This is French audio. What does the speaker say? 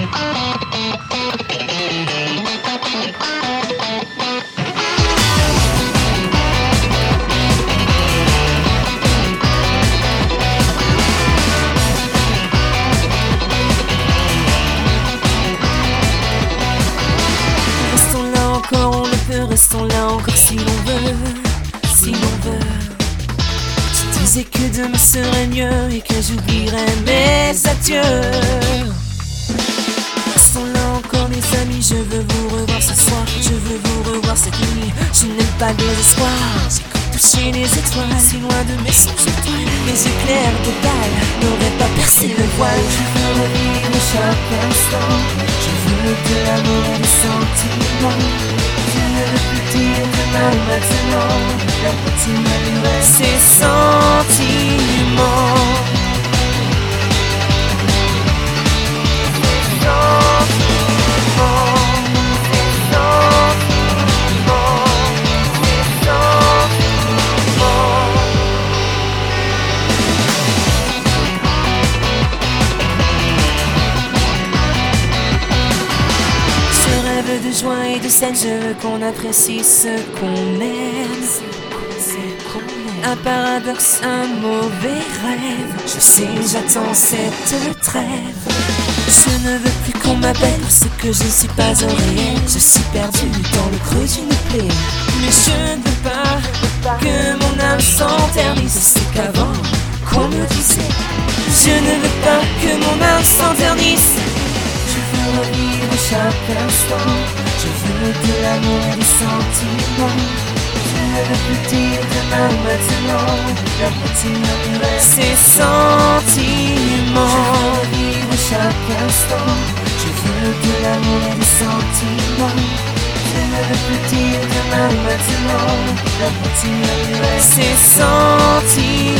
Restons là encore si l'on veut, si l'on veut. Tu disais que demain serait mieux et que j'oublierais mes adieux. Restons là encore les amis, je veux vous revoir ce soir, je veux vous revoir cette nuit. Je n'aime pas le désespoir, j'ai cru toucher les étoiles, si loin de mes songes étoiles. Les éclairs de balle n'auraient pas percé le voile. Je veux revivre chaque instant, je veux de l'amour et des sentiments. Je ne veux plus dire demain ou maintenant, la routine m'allumerait ces sentiments. De joie et de scène, je veux qu'on apprécie ce qu'on aime. Un paradoxe, un mauvais rêve. Je sais, j'attends cette trêve. Je ne veux plus qu'on m'appelle parce que je ne suis pas au réel. Je suis perdu dans le creux d'une plaie. Mais je ne veux pas que mon âme s'enternisse. C'est qu'avant qu'on me disait, je ne veux pas que mon âme s'enternisse. Je veux revivre chaque instant, je veux de l'amour et des sentiments. Je ne veux plus dire demain ou maintenant, la routine m'allumerait ces sentiments. Je veux revivre chaque instant, je veux de l'amour et des sentiments. Je ne veux plus dire demain ou maintenant, la routine m'allumerait ces sentiments.